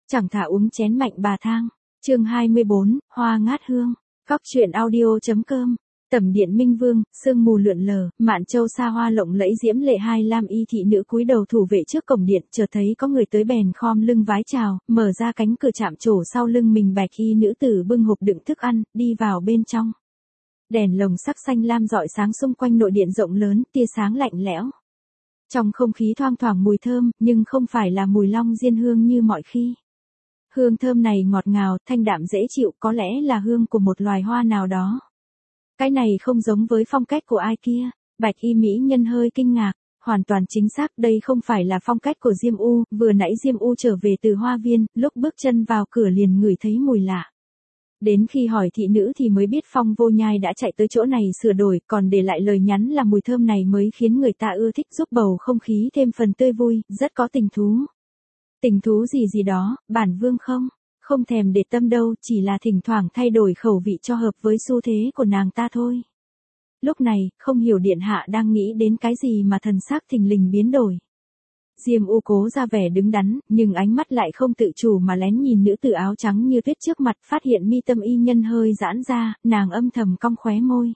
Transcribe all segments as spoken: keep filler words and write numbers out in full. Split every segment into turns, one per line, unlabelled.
Chẳng thà uống chén mạnh bà thang. Chương hai mươi bốn, Hoa ngát hương. Cóc truyện audio.com. Tẩm điện Minh Vương, sương mù lượn lờ, Mạn Châu xa hoa lộng lẫy diễm lệ hai lam y thị nữ cúi đầu thủ vệ trước cổng điện, chợt thấy có người tới bèn khom lưng vái chào, mở ra cánh cửa chạm trổ sau lưng mình bạch y nữ tử bưng hộp đựng thức ăn, đi vào bên trong. Đèn lồng sắc xanh lam rọi sáng xung quanh nội điện rộng lớn, tia sáng lạnh lẽo. Trong không khí thoang thoảng mùi thơm, nhưng không phải là mùi long diên hương như mọi khi. Hương thơm này ngọt ngào, thanh đạm dễ chịu, có lẽ là hương của một loài hoa nào đó. Cái này không giống với phong cách của ai kia. Bạch y mỹ nhân hơi kinh ngạc. Hoàn toàn chính xác, đây không phải là phong cách của Diêm U. Vừa nãy Diêm U trở về từ hoa viên, lúc bước chân vào cửa liền ngửi thấy mùi lạ. Đến khi hỏi thị nữ thì mới biết Phong Vô Nhai đã chạy tới chỗ này sửa đổi, còn để lại lời nhắn là mùi thơm này mới khiến người ta ưa thích, giúp bầu không khí thêm phần tươi vui, rất có tình thú. Tình thú gì gì đó, bản vương không, không thèm để tâm đâu, chỉ là thỉnh thoảng thay đổi khẩu vị cho hợp với xu thế của nàng ta thôi. Lúc này, không hiểu điện hạ đang nghĩ đến cái gì mà thần sắc thình lình biến đổi. Diêm U cố ra vẻ đứng đắn, nhưng ánh mắt lại không tự chủ mà lén nhìn nữ tử áo trắng như tuyết trước mặt, phát hiện mi tâm y nhân hơi giãn ra, nàng âm thầm cong khóe môi.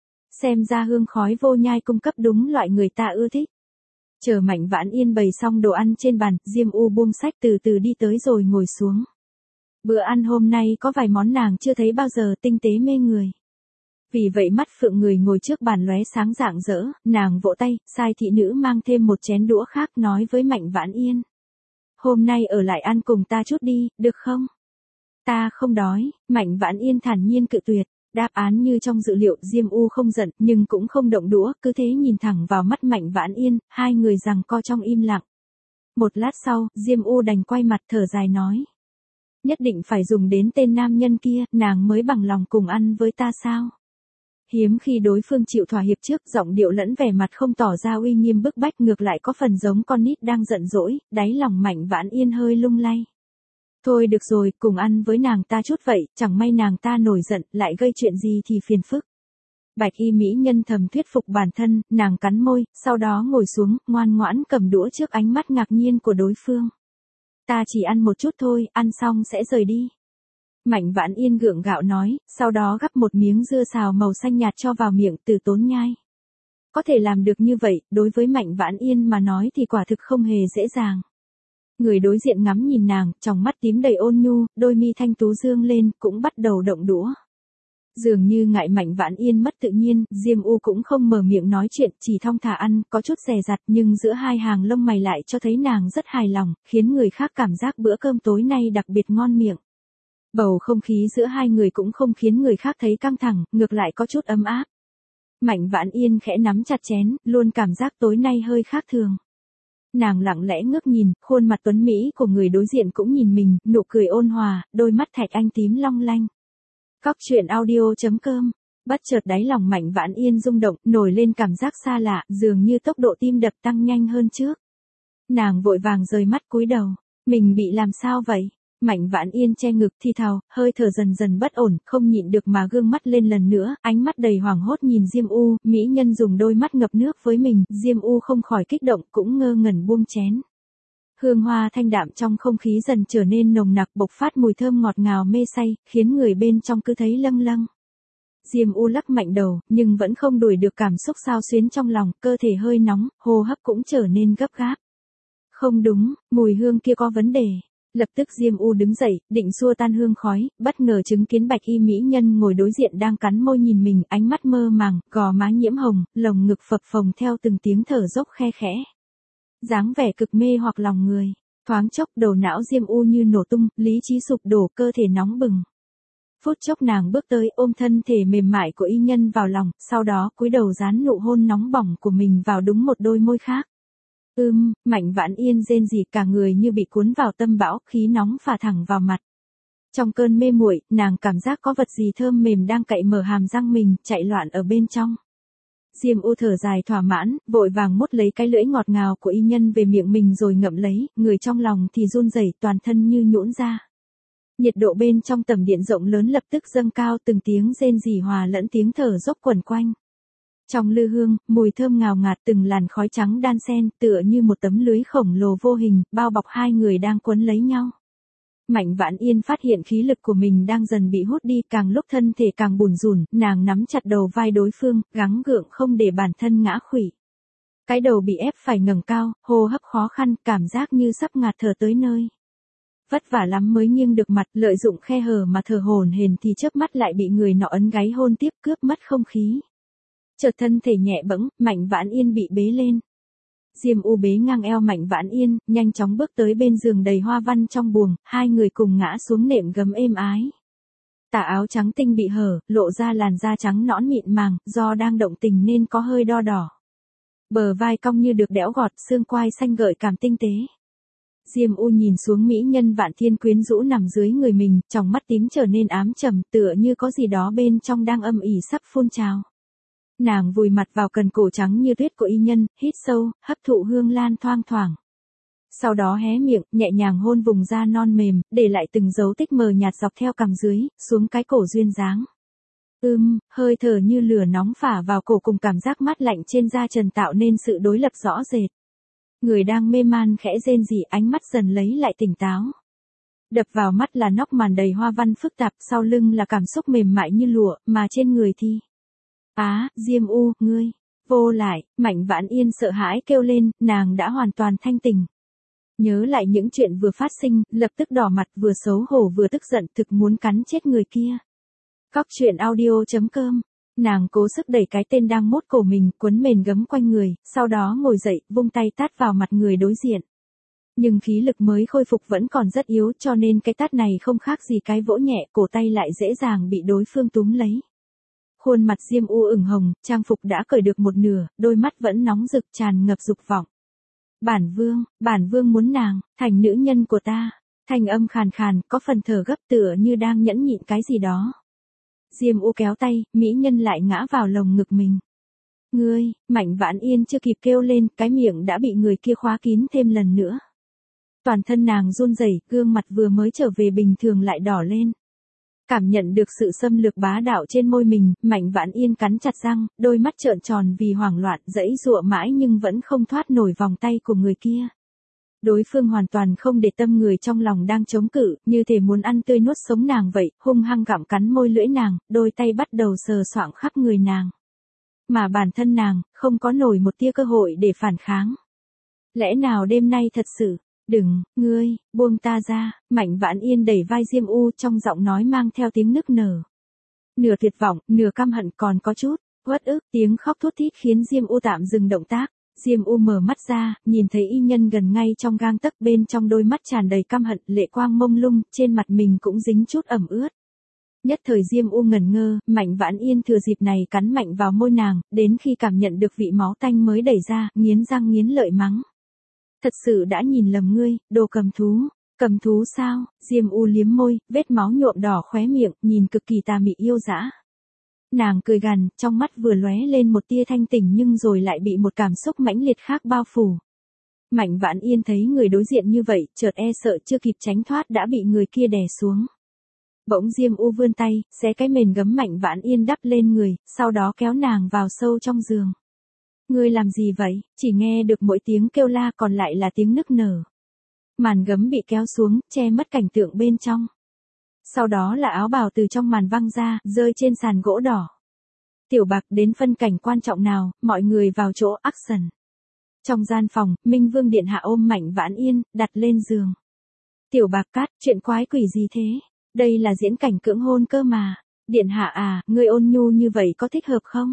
Xem ra hương khói Vô Nhai cung cấp đúng loại người ta ưa thích. Chờ Mạnh Vãn Yên bày xong đồ ăn trên bàn, Diêm U buông sách từ từ đi tới rồi ngồi xuống. Bữa ăn hôm nay có vài món nàng chưa thấy bao giờ, tinh tế mê người. Vì vậy mắt phượng người ngồi trước bàn lóe sáng rạng rỡ, nàng vỗ tay, sai thị nữ mang thêm một chén đũa khác nói với Mạnh Vãn Yên. Hôm nay ở lại ăn cùng ta chút đi, được không? Ta không đói, Mạnh Vãn Yên thản nhiên cự tuyệt. Đáp án như trong dự liệu, Diêm U không giận, nhưng cũng không động đũa, cứ thế nhìn thẳng vào mắt Mạnh Vãn Yên, hai người giằng co trong im lặng. Một lát sau, Diêm U đành quay mặt thở dài nói. Nhất định phải dùng đến tên nam nhân kia, nàng mới bằng lòng cùng ăn với ta sao? Hiếm khi đối phương chịu thỏa hiệp trước, giọng điệu lẫn vẻ mặt không tỏ ra uy nghiêm bức bách, ngược lại có phần giống con nít đang giận dỗi, đáy lòng Mạnh Vãn Yên hơi lung lay. Thôi được rồi, cùng ăn với nàng ta chút vậy, chẳng may nàng ta nổi giận, lại gây chuyện gì thì phiền phức. Bạch y mỹ nhân thầm thuyết phục bản thân, nàng cắn môi, sau đó ngồi xuống, ngoan ngoãn cầm đũa trước ánh mắt ngạc nhiên của đối phương. Ta chỉ ăn một chút thôi, ăn xong sẽ rời đi. Mạnh Vãn Yên gượng gạo nói, sau đó gắp một miếng dưa xào màu xanh nhạt cho vào miệng, từ tốn nhai. Có thể làm được như vậy, đối với Mạnh Vãn Yên mà nói thì quả thực không hề dễ dàng. Người đối diện ngắm nhìn nàng, trong mắt tím đầy ôn nhu, đôi mi thanh tú dương lên, cũng bắt đầu động đũa. Dường như ngại Mạnh Vãn Yên mất tự nhiên, Diêm U cũng không mở miệng nói chuyện, chỉ thong thả ăn, có chút dè dặt, nhưng giữa hai hàng lông mày lại cho thấy nàng rất hài lòng, khiến người khác cảm giác bữa cơm tối nay đặc biệt ngon miệng. Bầu không khí giữa hai người cũng không khiến người khác thấy căng thẳng, ngược lại có chút ấm áp. Mạnh Vãn Yên khẽ nắm chặt chén, luôn cảm giác tối nay hơi khác thường. Nàng lặng lẽ ngước nhìn, khuôn mặt tuấn mỹ của người đối diện cũng nhìn mình, nụ cười ôn hòa, đôi mắt thạch anh tím long lanh. Cóc truyện audio.com. Bất chợt đáy lòng Mạnh Vãn Yên rung động, nổi lên cảm giác xa lạ, dường như tốc độ tim đập tăng nhanh hơn trước. Nàng vội vàng rời mắt cúi đầu. Mình bị làm sao vậy? Mạnh Vãn Yên che ngực thì thào, hơi thở dần dần bất ổn, không nhịn được mà gương mắt lên lần nữa, ánh mắt đầy hoảng hốt nhìn Diêm U, mỹ nhân dùng đôi mắt ngập nước với mình, Diêm U không khỏi kích động, cũng ngơ ngẩn buông chén. Hương hoa thanh đạm trong không khí dần trở nên nồng nặc, bộc phát mùi thơm ngọt ngào mê say, khiến người bên trong cứ thấy lâng lâng. Diêm U lắc mạnh đầu, nhưng vẫn không đuổi được cảm xúc xao xuyến trong lòng, cơ thể hơi nóng, hô hấp cũng trở nên gấp gáp. Không đúng, mùi hương kia có vấn đề. Lập tức Diêm U đứng dậy, định xua tan hương khói, bất ngờ chứng kiến bạch y mỹ nhân ngồi đối diện đang cắn môi nhìn mình, ánh mắt mơ màng, gò má nhiễm hồng, lồng ngực phập phồng theo từng tiếng thở dốc khe khẽ. Dáng vẻ cực mê hoặc lòng người, thoáng chốc đầu não Diêm U như nổ tung, lý trí sụp đổ, cơ thể nóng bừng. Phút chốc nàng bước tới ôm thân thể mềm mại của y nhân vào lòng, sau đó cúi đầu dán nụ hôn nóng bỏng của mình vào đúng một đôi môi khác. Ưm, Mạnh Vãn Yên rên rỉ, cả người như bị cuốn vào tâm bão, khí nóng phả thẳng vào mặt. Trong cơn mê muội, nàng cảm giác có vật gì thơm mềm đang cạy mở hàm răng mình, chạy loạn ở bên trong. Diêm U thở dài thỏa mãn, vội vàng mút lấy cái lưỡi ngọt ngào của y nhân về miệng mình rồi ngậm lấy, người trong lòng thì run rẩy, toàn thân như nhũn ra. Nhiệt độ bên trong tầm điện rộng lớn lập tức dâng cao, từng tiếng rên rỉ hòa lẫn tiếng thở dốc quẩn quanh. Trong lư hương, mùi thơm ngào ngạt, từng làn khói trắng đan xen, tựa như một tấm lưới khổng lồ vô hình, bao bọc hai người đang quấn lấy nhau. Mạnh Vãn Yên phát hiện khí lực của mình đang dần bị hút đi, càng lúc thân thể càng bủn rủn, nàng nắm chặt đầu vai đối phương, gắng gượng không để bản thân ngã khuỵu. Cái đầu bị ép phải ngẩng cao, hô hấp khó khăn, cảm giác như sắp ngạt thở tới nơi. Vất vả lắm mới nghiêng được mặt, lợi dụng khe hở mà thở hổn hển thì chớp mắt lại bị người nọ ấn gáy hôn tiếp, cướp mất không khí. Chợt thân thể nhẹ bẫng, Mạnh Vãn Yên bị bế lên. Diêm U bế ngang eo Mạnh Vãn Yên, nhanh chóng bước tới bên giường đầy hoa văn trong buồng, hai người cùng ngã xuống nệm gấm êm ái. Tà áo trắng tinh bị hở, lộ ra làn da trắng nõn mịn màng, do đang động tình nên có hơi đo đỏ. Bờ vai cong như được đẽo gọt, xương quai xanh gợi cảm tinh tế. Diêm U nhìn xuống mỹ nhân vạn thiên quyến rũ nằm dưới người mình, tròng mắt tím trở nên ám trầm, tựa như có gì đó bên trong đang âm ỉ sắp phun trào. Nàng vùi mặt vào cần cổ trắng như tuyết của y nhân, hít sâu, hấp thụ hương lan thoang thoảng. Sau đó hé miệng, nhẹ nhàng hôn vùng da non mềm, để lại từng dấu tích mờ nhạt dọc theo cằm dưới, xuống cái cổ duyên dáng. Ưm, hơi thở như lửa nóng phả vào cổ cùng cảm giác mát lạnh trên da trần tạo nên sự đối lập rõ rệt. Người đang mê man khẽ rên rỉ, ánh mắt dần lấy lại tỉnh táo. Đập vào mắt là nóc màn đầy hoa văn phức tạp, sau lưng là cảm xúc mềm mại như lụa, mà trên người thì... Á, Diêm U, ngươi, vô lại, Mạnh Vãn Yên sợ hãi kêu lên, nàng đã hoàn toàn thanh tỉnh. Nhớ lại những chuyện vừa phát sinh, lập tức đỏ mặt, vừa xấu hổ vừa tức giận, thực muốn cắn chết người kia. Cóc truyện audio chấm com. Nàng cố sức đẩy cái tên đang mốt cổ mình, quấn mền gấm quanh người, sau đó ngồi dậy, vung tay tát vào mặt người đối diện. Nhưng khí lực mới khôi phục vẫn còn rất yếu, cho nên cái tát này không khác gì cái vỗ nhẹ, cổ tay lại dễ dàng bị đối phương túm lấy. Khuôn mặt Diêm U ửng hồng, trang phục đã cởi được một nửa, đôi mắt vẫn nóng rực tràn ngập dục vọng. Bản vương, bản vương muốn nàng, thành nữ nhân của ta. Thanh âm khàn khàn, có phần thở gấp tựa như đang nhẫn nhịn cái gì đó. Diêm U kéo tay, mỹ nhân lại ngã vào lồng ngực mình. Ngươi, Mạnh Vãn Yên chưa kịp kêu lên, cái miệng đã bị người kia khóa kín thêm lần nữa. Toàn thân nàng run rẩy, gương mặt vừa mới trở về bình thường lại đỏ lên. Cảm nhận được sự xâm lược bá đạo trên môi mình, Mạnh Vãn Yên cắn chặt răng, đôi mắt trợn tròn vì hoảng loạn, giãy giụa mãi nhưng vẫn không thoát nổi vòng tay của người kia. Đối phương hoàn toàn không để tâm người trong lòng đang chống cự, như thể muốn ăn tươi nuốt sống nàng vậy, hung hăng gặm cắn môi lưỡi nàng, đôi tay bắt đầu sờ soạng khắp người nàng. Mà bản thân nàng, không có nổi một tia cơ hội để phản kháng. Lẽ nào đêm nay thật sự... Đừng, ngươi, buông ta ra, Mạnh Vãn Yên đẩy vai Diêm U trong giọng nói mang theo tiếng nức nở. Nửa tuyệt vọng, nửa căm hận còn có chút, uất ức, tiếng khóc thút thít khiến Diêm U tạm dừng động tác. Diêm U mở mắt ra, nhìn thấy y nhân gần ngay trong gang tấc, bên trong đôi mắt tràn đầy căm hận, lệ quang mông lung, trên mặt mình cũng dính chút ẩm ướt. Nhất thời Diêm U ngẩn ngơ, Mạnh Vãn Yên thừa dịp này cắn mạnh vào môi nàng, đến khi cảm nhận được vị máu tanh mới đẩy ra, nghiến răng nghiến lợi mắng. Thật sự đã nhìn lầm ngươi, đồ cầm thú. Cầm thú sao? Diêm U liếm môi, vết máu nhuộm đỏ khóe miệng, nhìn cực kỳ tà mị yêu dã. Nàng cười gằn, trong mắt vừa lóe lên một tia thanh tỉnh nhưng rồi lại bị một cảm xúc mãnh liệt khác bao phủ. Mạnh Vãn Yên thấy người đối diện như vậy, chợt e sợ chưa kịp tránh thoát đã bị người kia đè xuống. Bỗng Diêm U vươn tay, xé cái mền gấm Mạnh Vãn Yên đắp lên người, sau đó kéo nàng vào sâu trong giường. Ngươi làm gì vậy? Chỉ nghe được mỗi tiếng kêu la còn lại là tiếng nức nở. Màn gấm bị kéo xuống, che mất cảnh tượng bên trong. Sau đó là áo bào từ trong màn văng ra, rơi trên sàn gỗ đỏ. Tiểu Bạc đến phân cảnh quan trọng nào, mọi người vào chỗ action. Trong gian phòng, Minh Vương điện hạ ôm Mạnh Vãn Yên, đặt lên giường. Tiểu Bạc cát, chuyện quái quỷ gì thế? Đây là diễn cảnh cưỡng hôn cơ mà. Điện hạ à, ngươi ôn nhu như vậy có thích hợp không?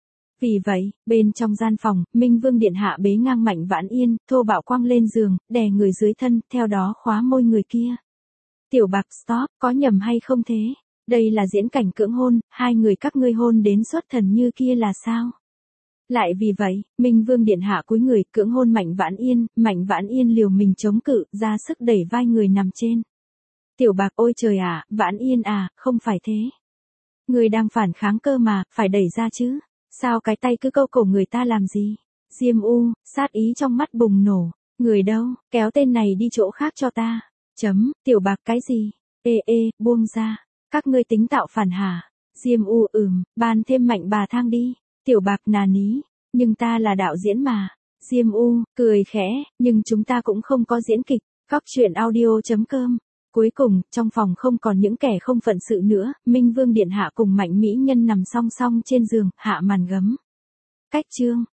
Vì vậy, bên trong gian phòng, Minh Vương điện hạ bế ngang Mạnh Vãn Yên, thô bạo quăng lên giường, đè người dưới thân, theo đó khóa môi người kia. Tiểu Bạc stop, có nhầm hay không thế? Đây là diễn cảnh cưỡng hôn, hai người các ngươi hôn đến xuất thần như kia là sao? Lại vì vậy, Minh Vương điện hạ cúi người cưỡng hôn Mạnh Vãn Yên, Mạnh Vãn Yên liều mình chống cự, ra sức đẩy vai người nằm trên. Tiểu Bạc ôi trời à, Vãn Yên à, không phải thế. Người đang phản kháng cơ mà, phải đẩy ra chứ. Sao cái tay cứ câu cổ người ta làm gì? Diêm U, sát ý trong mắt bùng nổ. Người đâu, kéo tên này đi chỗ khác cho ta. Chấm, Tiểu Bạc cái gì? Ê ê, buông ra. Các ngươi tính tạo phản hả? Diêm U ừm, ban thêm Mạnh bà thang đi. Tiểu Bạc nà ní. Nhưng ta là đạo diễn mà. Diêm U, cười khẽ, nhưng chúng ta cũng không có diễn kịch. Cóc truyện audio chấm com Cuối cùng, trong phòng không còn những kẻ không phận sự nữa, Minh Vương điện hạ cùng Mạnh mỹ nhân nằm song song trên giường, hạ màn gấm. Cách chương